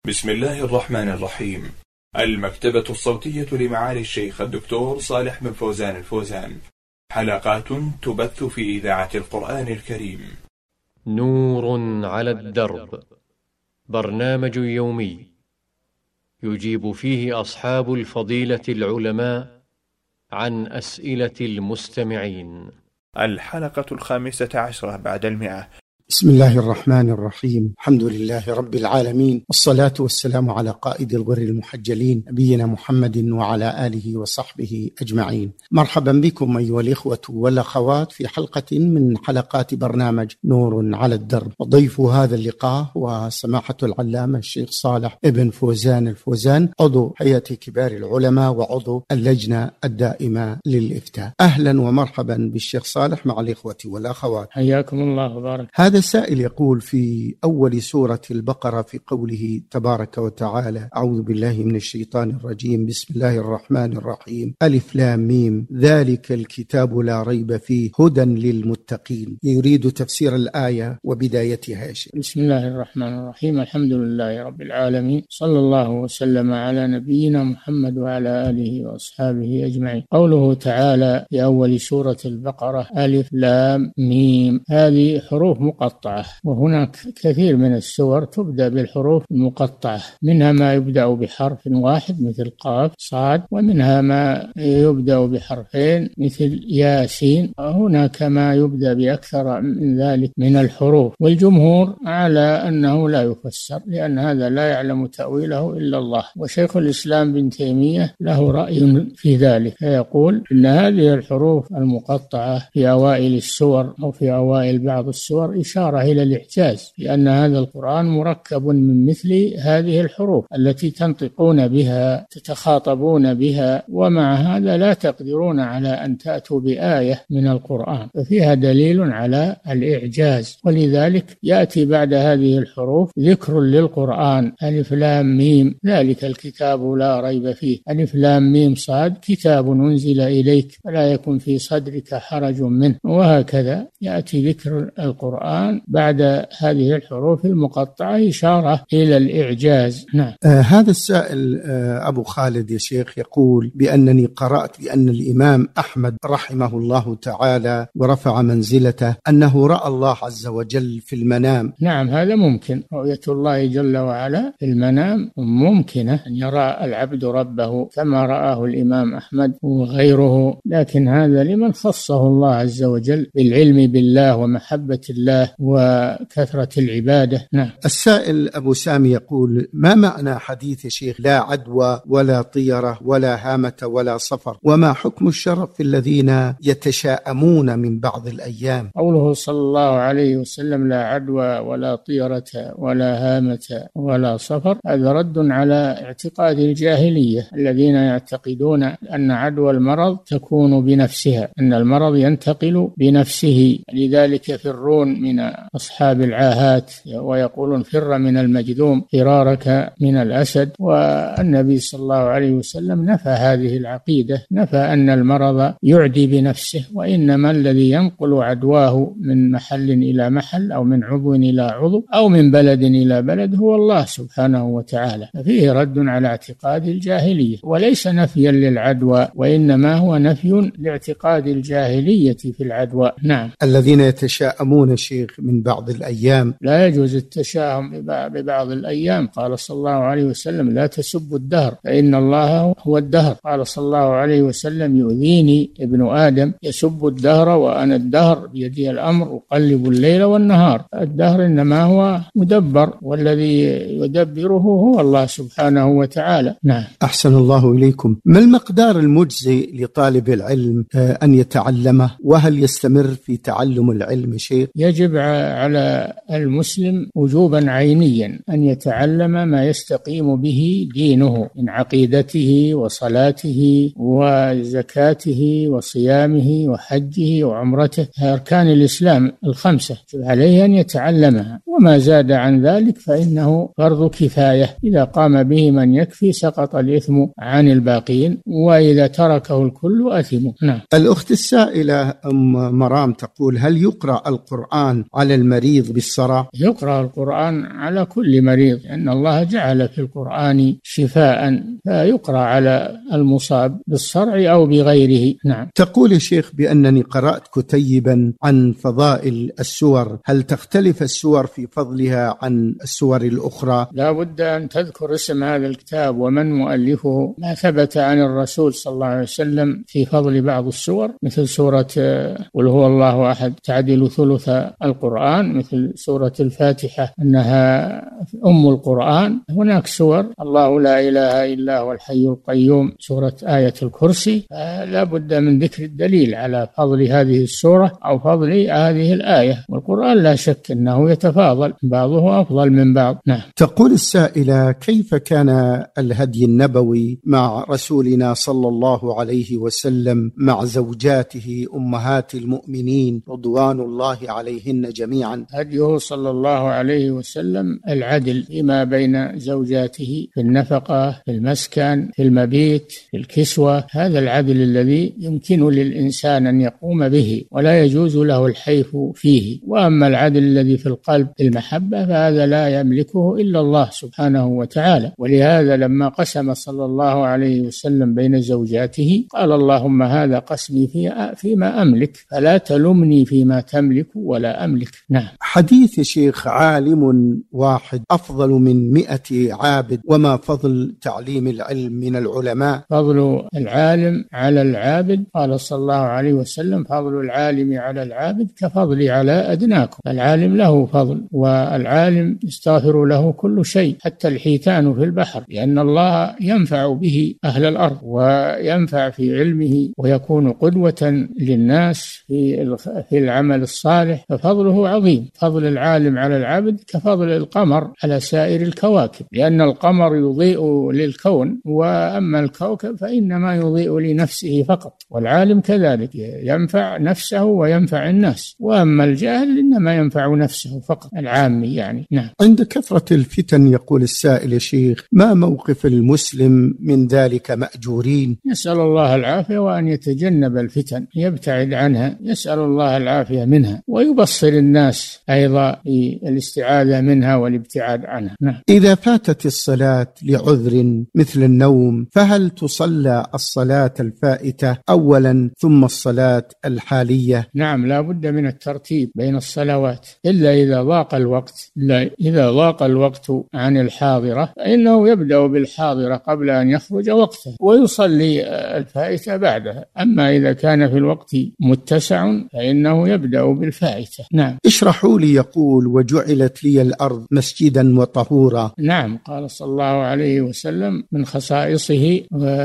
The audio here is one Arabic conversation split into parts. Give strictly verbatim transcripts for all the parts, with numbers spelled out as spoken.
بسم الله الرحمن الرحيم. المكتبة الصوتية لمعالي الشيخ الدكتور صالح بن فوزان الفوزان، حلقات تبث في إذاعة القرآن الكريم. نور على الدرب، برنامج يومي يجيب فيه أصحاب الفضيلة العلماء عن أسئلة المستمعين. الحلقة الخامسة عشرة بعد المئة. بسم الله الرحمن الرحيم. الحمد لله رب العالمين، والصلاة والسلام على قائد الغر المحجلين نبينا محمد وعلى آله وصحبه أجمعين. مرحبا بكم أيها الإخوة والأخوات في حلقة من حلقات برنامج نور على الدرب. وضيف هذا اللقاء وسماحة العلامة الشيخ صالح بن فوزان الفوزان، عضو هيئة كبار العلماء وعضو اللجنة الدائمة للإفتاء. أهلا ومرحبا بالشيخ صالح مع الإخوة والأخوات، حياكم الله وبارك. هذا السائل يقول في أول سورة البقرة في قوله تبارك وتعالى: أعوذ بالله من الشيطان الرجيم، بسم الله الرحمن الرحيم، ألف لام ميم، ذلك الكتاب لا ريب فيه هدى للمتقين. يريد تفسير الآية وبدايتها. بسم الله الرحمن الرحيم، الحمد لله رب العالمين، صلى الله وسلم على نبينا محمد وعلى آله وأصحابه أجمعين. قوله تعالى في أول سورة البقرة ألف لام ميم، هذه حروف مقطعة، وهناك كثير من السور تبدأ بالحروف المقطعة، منها ما يبدأ بحرف واحد مثل قاف صاد، ومنها ما يبدأ بحرفين مثل ياسين، وهناك ما يبدأ بأكثر من ذلك من الحروف. والجمهور على أنه لا يفسر، لأن هذا لا يعلم تأويله إلا الله. وشيخ الإسلام بن تيمية له رأي في ذلك، فيقول إن هذه الحروف المقطعة في أوائل السور أو في أوائل بعض السور إشارة إلى الإعجاز، لأن هذا القرآن مركب من مثل هذه الحروف التي تنطقون بها تتخاطبون بها، ومع هذا لا تقدرون على أن تأتوا بآية من القرآن، ففيها دليل على الإعجاز. ولذلك يأتي بعد هذه الحروف ذكر للقرآن: ألف لام ميم، ذلك الكتاب لا ريب فيه، ألف لام ميم صاد، كتاب أنزل إليك فلا يكن في صدرك حرج منه، وهكذا يأتي ذكر القرآن بعد هذه الحروف المقطعة إشارة إلى الإعجاز. نعم. آه هذا السائل آه أبو خالد يا شيخ يقول بأنني قرأت بأن الإمام أحمد رحمه الله تعالى ورفع منزلته أنه رأى الله عز وجل في المنام. نعم، هذا ممكن، رؤية الله جل وعلا في المنام ممكنة، أن يرى العبد ربه كما رآه الإمام أحمد وغيره، لكن هذا لمن خصه الله عز وجل بالعلم بالله ومحبة الله وكثرة العبادة. نعم. السائل أبو سامي يقول: ما معنى حديث شيخ لا عدوى ولا طيرة ولا هامة ولا صفر، وما حكم الشرف في الذين يتشاءمون من بعض الأيام؟ قوله صلى الله عليه وسلم لا عدوى ولا طيرة ولا هامة ولا صفر، هذا رد على اعتقاد الجاهلية الذين يعتقدون أن عدوى المرض تكون بنفسها، أن المرض ينتقل بنفسه، لذلك يفرون من أصحاب العاهات ويقولون فر من المجذوم فرارك من الأسد. والنبي صلى الله عليه وسلم نفى هذه العقيدة، نفى أن المرض يعدي بنفسه، وإنما الذي ينقل عدواه من محل إلى محل أو من عضو إلى عضو أو من بلد إلى بلد هو الله سبحانه وتعالى. ففيه رد على اعتقاد الجاهلية، وليس نفيا للعدوى، وإنما هو نفي لاعتقاد الجاهلية في العدوى. نعم. الذين يتشاءمون شيخ من بعض الأيام، لا يجوز التشاؤم ببعض الأيام. قال صلى الله عليه وسلم: لا تسبوا الدهر فإن الله هو الدهر. قال صلى الله عليه وسلم: يؤذيني ابن آدم يسب الدهر وأنا الدهر بيدي الأمر أقلب الليل والنهار. الدهر إنما هو مدبر، والذي يدبره هو الله سبحانه وتعالى. نعم. أحسن الله إليكم. ما المقدار المجزي لطالب العلم أن يتعلمه، وهل يستمر في تعلم العلم شيخ؟ يجب على المسلم وجوبا عينيا أن يتعلم ما يستقيم به دينه من عقيدته وصلاته وزكاته وصيامه وحجه وعمرته، أركان الإسلام الخمسة عليه أن يتعلمها، وما زاد عن ذلك فإنه فرض كفاية، إذا قام به من يكفي سقط الإثم عن الباقين، وإذا تركه الكل أثم. نعم. الأخت السائلة أم مرام تقول: هل يقرأ القرآن على المريض بالصرع؟ يقرأ القرآن على كل مريض، لأن الله جعل في القرآن شفاء، فيقرأ على المصاب بالصرع أو بغيره. نعم. تقول يا شيخ بأنني قرأت كتيبا عن فضائل السور، هل تختلف السور في فضلها عن السور الأخرى؟ لا بد أن تذكر اسم هذا الكتاب ومن مؤلفه. ما ثبت عن الرسول صلى الله عليه وسلم في فضل بعض السور، مثل سورة قل هو الله أحد تعدل ثلث القرآن، مثل سورة الفاتحة أنها أم القرآن. هناك سور الله لا إله إلا هو الحي القيوم، سورة آية الكرسي. لا بد من ذكر الدليل على فضل هذه السورة أو فضل هذه الآية، والقرآن لا شك أنه يتفاضل، بعضه أفضل من بعض. نعم. تقول السائلة: كيف كان الهدي النبوي مع رسولنا صلى الله عليه وسلم مع زوجاته أمهات المؤمنين رضوان الله عليهن جميعا؟ هديه صلى الله عليه وسلم العدل فيما بين زوجاته في النفقة، في المسكن، في المبيت، في الكسوة. هذا العدل الذي يمكن للإنسان أن يقوم به ولا يجوز له الحيف فيه. وأما العدل الذي في القلب المحبة فهذا لا يملكه إلا الله سبحانه وتعالى. ولهذا لما قسم صلى الله عليه وسلم بين زوجاته قال اللهم هذا قسمي في فيما أملك فلا تلمني فيما تملك ولا أملك. نعم. حديث شيخ: عالم واحد أفضل من مئة عابد، وما فضل تعليم العلم من العلماء؟ فضل العالم على العابد قال صلى الله عليه وسلم فضل العالم على العابد كفضلي على أدناكم. العالم له فضل، والعالم يستغفر له كل شيء حتى الحيتان في البحر، لأن الله ينفع به أهل الأرض وينفع في علمه ويكون قدوة للناس في في العمل الصالح، ففضله عظيم. فضل العالم على العابد كفضل القمر على سائر الكواكب، لأن القمر يضيء للكون، وأما الكوكب فإنما يضيء لنفسه فقط، والعالم كذلك ينفع نفسه وينفع الناس، وأما الجاهل إنما ينفع نفسه فقط، العامي يعني. نعم. عند كثرة الفتن يقول السائل: يا شيخ، ما موقف المسلم من ذلك مأجورين؟ يسأل الله العافية وأن يتجنب الفتن، يبتعد عنها، يسأل الله العافية منها، ويبصر الناس أيضا بالاستعاذة منها والابتعاد عنها. نعم. إذا فاتت الصلاة لعذر مثل النوم، فهل تصلى الصلاة الفائتة أولا ثم الصلاة الحالية؟ نعم، لا بد من الترتيب بين الصلوات، إلا إذا ضاق الوقت إلا إذا ضاق الوقت عن الحاضرة فإنه يبدأ بالحاضرة قبل أن يخرج وقته ويصلي الفائتة بعدها. أما إذا كان في الوقت متسع فإنه يبدأ بالفائتة. نعم. اشرحوا لي. يقول: وجعلت لي الأرض مسجدا وطهورا. نعم، قال صلى الله عليه وسلم من خصائصه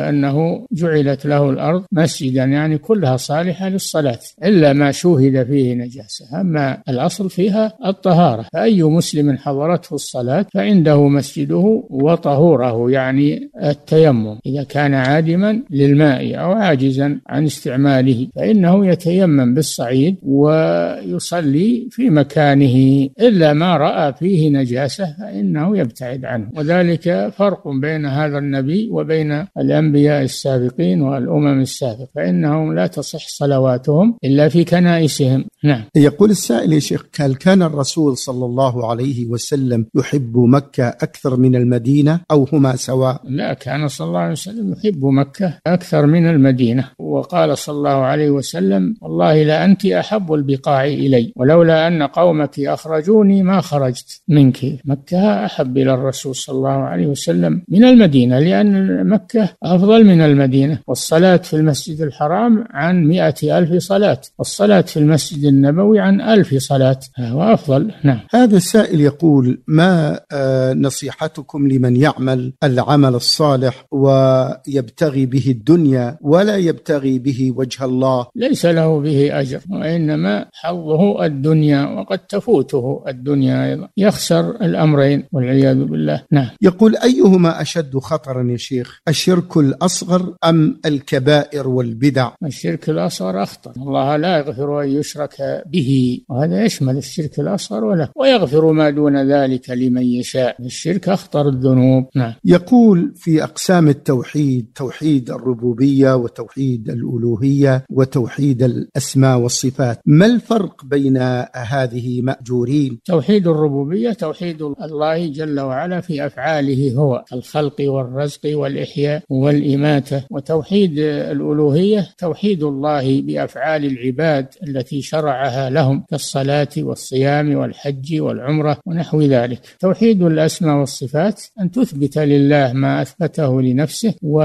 أنه جعلت له الأرض مسجدا، يعني كلها صالحة للصلاة إلا ما شوهد فيه نجاسة، أما الأصل فيها الطهارة. فأي مسلم حضرته الصلاة فعنده مسجده وطهوره، يعني التيمم إذا كان عادما للماء أو عاجزا عن استعماله فإنه يتيمم بالصعيد ويصلي في مكانه، إلا ما رأى فيه نجاسة فإنه يبتعد عنه. وذلك فرق بين هذا النبي وبين الأنبياء السابقين والأمم السابقة، فإنهم لا تصح صلواتهم إلا في كنائسهم. نعم. يقول السائل: يا شيخ، هل كان الرسول صلى الله عليه وسلم يحب مكة أكثر من المدينة أو هما سواء؟ لا، كان صلى الله عليه وسلم يحب مكة أكثر من المدينة، وقال صلى الله عليه وسلم والله لأنت أحب البقاع إلي ولولا أن قومك أخرجوني ما خرجت منك. مكة أحب إلى الرسول صلى الله عليه وسلم من المدينة، لأن مكة أفضل من المدينة، والصلاة في المسجد الحرام عن مئة ألف صلاة، والصلاة في المسجد النبوي عن ألف صلاة، وأفضل. نعم. هذا السائل يقول: ما نصيحتكم لمن يعمل العمل الصالح ويبتغي به الدنيا ولا يبتغي به وجه الله؟ ليس له به أجر، وإنما حظه الدنيا، وقد تفوته الدنيا أيضا، يخسر الأمرين والعياذ بالله. نعم. يقول: أيهما أشد خطرا يا شيخ، الشرك الأصغر أم الكبائر والبدع؟ الشرك الأصغر أخطر، الله لا يغفر أن يشرك به، وهذا يشمل الشرك الأصغر ولا ويغفر ما دون ذلك لمن يشاء. الشرك أخطر الذنوب. نعم. يقول في أقسام التوحيد: توحيد الربوبية وتوحيد الألوهية وتوحيد الأسماء والصفات، ما الفرق بين هذه مأجورين؟ توحيد الربوبية توحيد الله جل وعلا في أفعاله هو الخلق والرزق والإحياء والإماتة، وتوحيد الألوهية توحيد الله بأفعال العباد التي شرعها لهم كالصلاة والصيام والحج والعمرة ونحو ذلك. توحيد الأسماء والصفات أن تثبت لله ما أثبته لنفسه و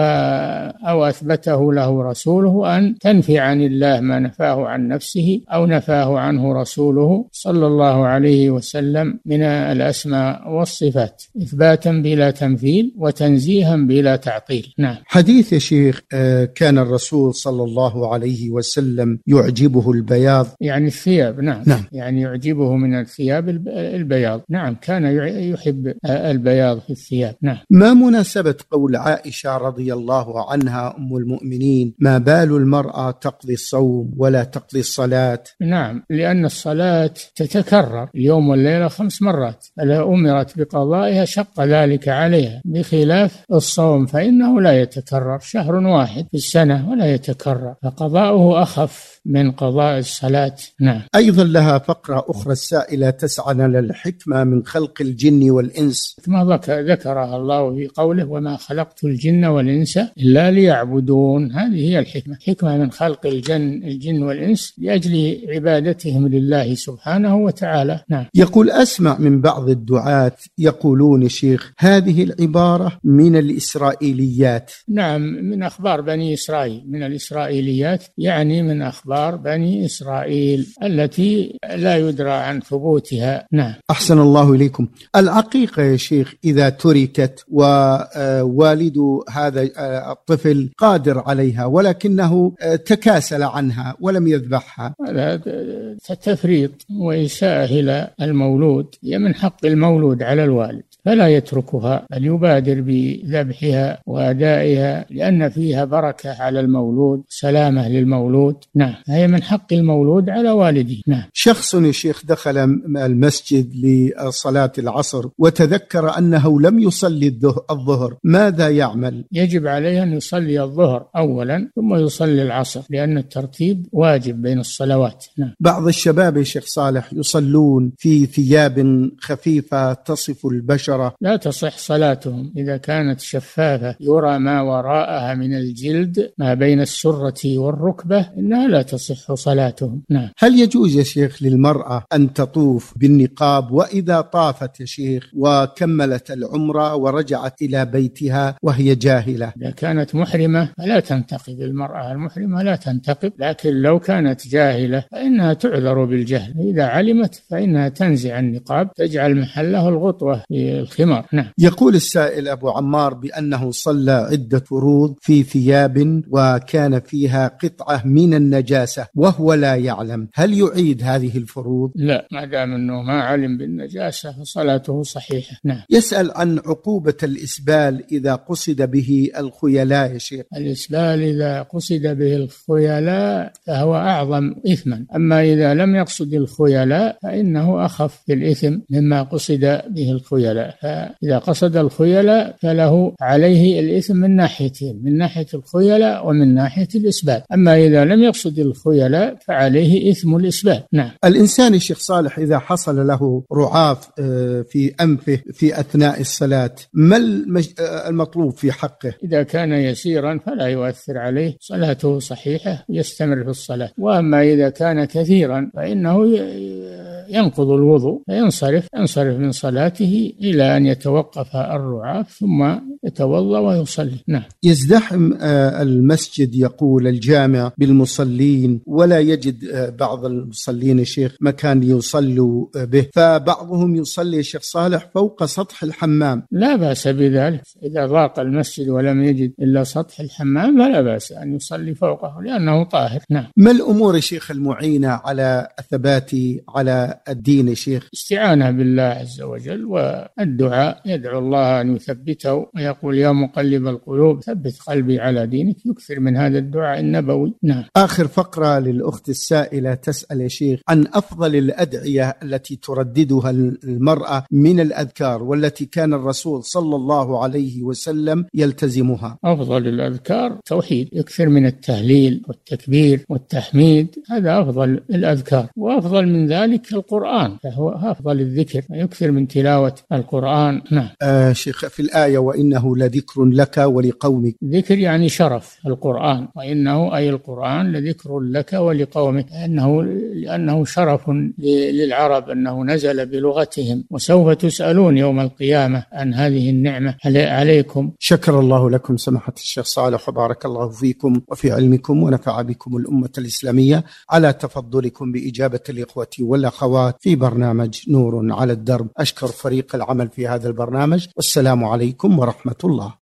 أو أثبته له رسوله، وأن تنفي عن الله ما نفاه عن نفسه أو نفاه عنه رسوله صلى الله عليه وسلم من الأسماء والصفات، إثباتا بلا تمثيل وتنزيها بلا تعطيل. نعم. حديث يا شيخ: كان الرسول صلى الله عليه وسلم يعجبه البياض، يعني الثياب. نعم. نعم. يعني يعجبه من الثياب البياض. نعم، كان يحب البياض في الثياب. نعم. ما مناسبة قول عائشة رضي الله عنها أم المؤمنين: ما بال المرأة تقضي الصوم ولا تقضي الصلاة؟ نعم، لأن الصلاة تتكرر اليوم والليلة خمس مرات، فلا أمرت بقضائها شق ذلك عليها، بخلاف الصوم فإنه لا يتكرر، شهر واحد في السنة ولا يتكرر، فقضاؤه أخف من قضاء الصلاة. نعم. أيضا لها فقرة أخرى السائلة تسعى للحكمة من خلق الجن والإنس، ما ذكرها الله في قوله: وما خلقت الجن والإنس إلا ليعبدون. هذه هي الحكمة، حكمة من خلق الجن الجن والإنس لأجل عبادتهم لله سبحانه وتعالى. نعم. يقول: أسمع من بعض الدعاة يقولون شيخ هذه العبارة من الإسرائيليات. نعم، من أخبار بني إسرائيل، من الإسرائيليات يعني من أخبار بني إسرائيل التي لا يدرى عن ثبوتها. نعم. أحسن الله إليكم. العقيقة يا شيخ إذا تركت ووالد هذا الطفل قادر عليها ولكنه تكاسل عنها ولم يذبحها، هذا تفريط وإساءة إلى المولود، هي من حق المولود على الوالد، فلا يتركها بل يبادر بذبحها وأدائها، لأن فيها بركة على المولود، سلامة للمولود. نعم، هي من حق المولود على والده. نعم. شخص يا شيخ دخل المسجد لصلاة العصر وتذكر أنه لم يصلي الظهر، ماذا يعمل؟ يجب عليه أن يصلي الظهر أولا ثم يصلي العصر، لأن الترتيب واجب بين الصلوات. نعم. بعض الشباب يا شيخ صالح يصلون في ثياب خفيفة تصف البشرة، لا تصح صلاتهم إذا كانت شفافة يرى ما وراءها من الجلد ما بين السرة والركبة، إنها لا تصح صلاتهم. نعم. هل يجوز يا شيخ للمرأة أن تطوف بالنقاب وإذا طافت يا شيخ وكملت العمرة ورجعت إلى بيتها وهي جاهلة؟ إذا كانت محرمة فلا تنتقب، المرأة المحرمة لا تنتقب، لكن لو كانت جاهلة فإنها تعذر بالجهل، إذا علمت فإنها تنزع النقاب تجعل محله الغطوة في الخمار. نعم. يقول السائل أبو عمار بأنه صلى عدة فروض في ثياب وكان فيها قطعة من النجاسة وهو لا يعلم، هل يعيد هذه الفروض؟ لا، ما دام أنه ما علم بالنجاسة فصلاته صحيحة. نعم. يسأل عن عقوبة الإسبال إذا قصد به الخيلاء يا شيخ. الإسبال إذا قصد به الخيلاء فهو أعظم إثما، أما إذا لم يقصد الخيلاء فإنه أخف الإثم مما قصد به الخيلاء. فإذا قصد الخيلاء فله عليه الإثم من ناحيتين، من ناحية الخيلاء ومن ناحية الإسبال، أما إذا لم يقصد الخيلاء فعليه إثم الإسبال. نعم. الإنسان الشيخ صالح إذا حصل له رعاف في أنفه في أثناء الصلاة، ما المطلوب في حقه؟ إذا كان يسيرا فلا يؤثر عليه، صلاته صحيحة يستمر في الصلاة، وأما إذا كان كثيرا فإنه ينقض الوضوء فينصرف ينصرف من صلاته إلى أن يتوقف الرعاف ثم يتوضأ ويصلي. نعم. يزدحم المسجد يقول الجامع بالمصلين ولا يجد بعض المصلين الشيخ مكان يصلوا به، فبعضهم يصلي الشيخ صالح فوق سطح الحمام. لا بأس بذلك، إذا ضاق المسجد ولم يجد إلا سطح الحمام فلا بأس أن يصلي فوقه لأنه طاهر. نعم. ما الأمور الشيخ المعينة على الثبات على الدين الشيخ؟ استعانة بالله عز وجل والدعاء، يدعو الله أن يثبته يقول يا مقلب القلوب ثبت قلبي على دينك، يكثر من هذا الدعاء النبوي. نعم. آخر فقرة للأخت السائلة تسأل يا شيخ عن أفضل الأدعية التي ترددها المرأة من الأذكار والتي كان الرسول صلى الله عليه وسلم يلتزمها. أفضل الأذكار توحيد، يكثر من التهليل والتكبير والتحميد، هذا أفضل الأذكار. وأفضل من ذلك القرآن، فهو أفضل الذكر، يكثر من تلاوة القرآن. نعم. آه شيخ، في الآية وإنه لذكر لك ولقومك، ذكر يعني شرف القرآن، وإنه أي القرآن لذكر لك ولقومك، لأنه, لأنه شرف للعرب أنه نزل بلغتهم، وسوف تسألون يوم القيامة عن هذه النعمة عليكم. شكر الله لكم سماحة الشيخ صالح، وبارك الله فيكم وفي علمكم، ونفع بكم الأمة الإسلامية على تفضلكم بإجابة الإخوة والأخوات في برنامج نور على الدرب. أشكر فريق العمل في هذا البرنامج، والسلام عليكم ورحمة الله.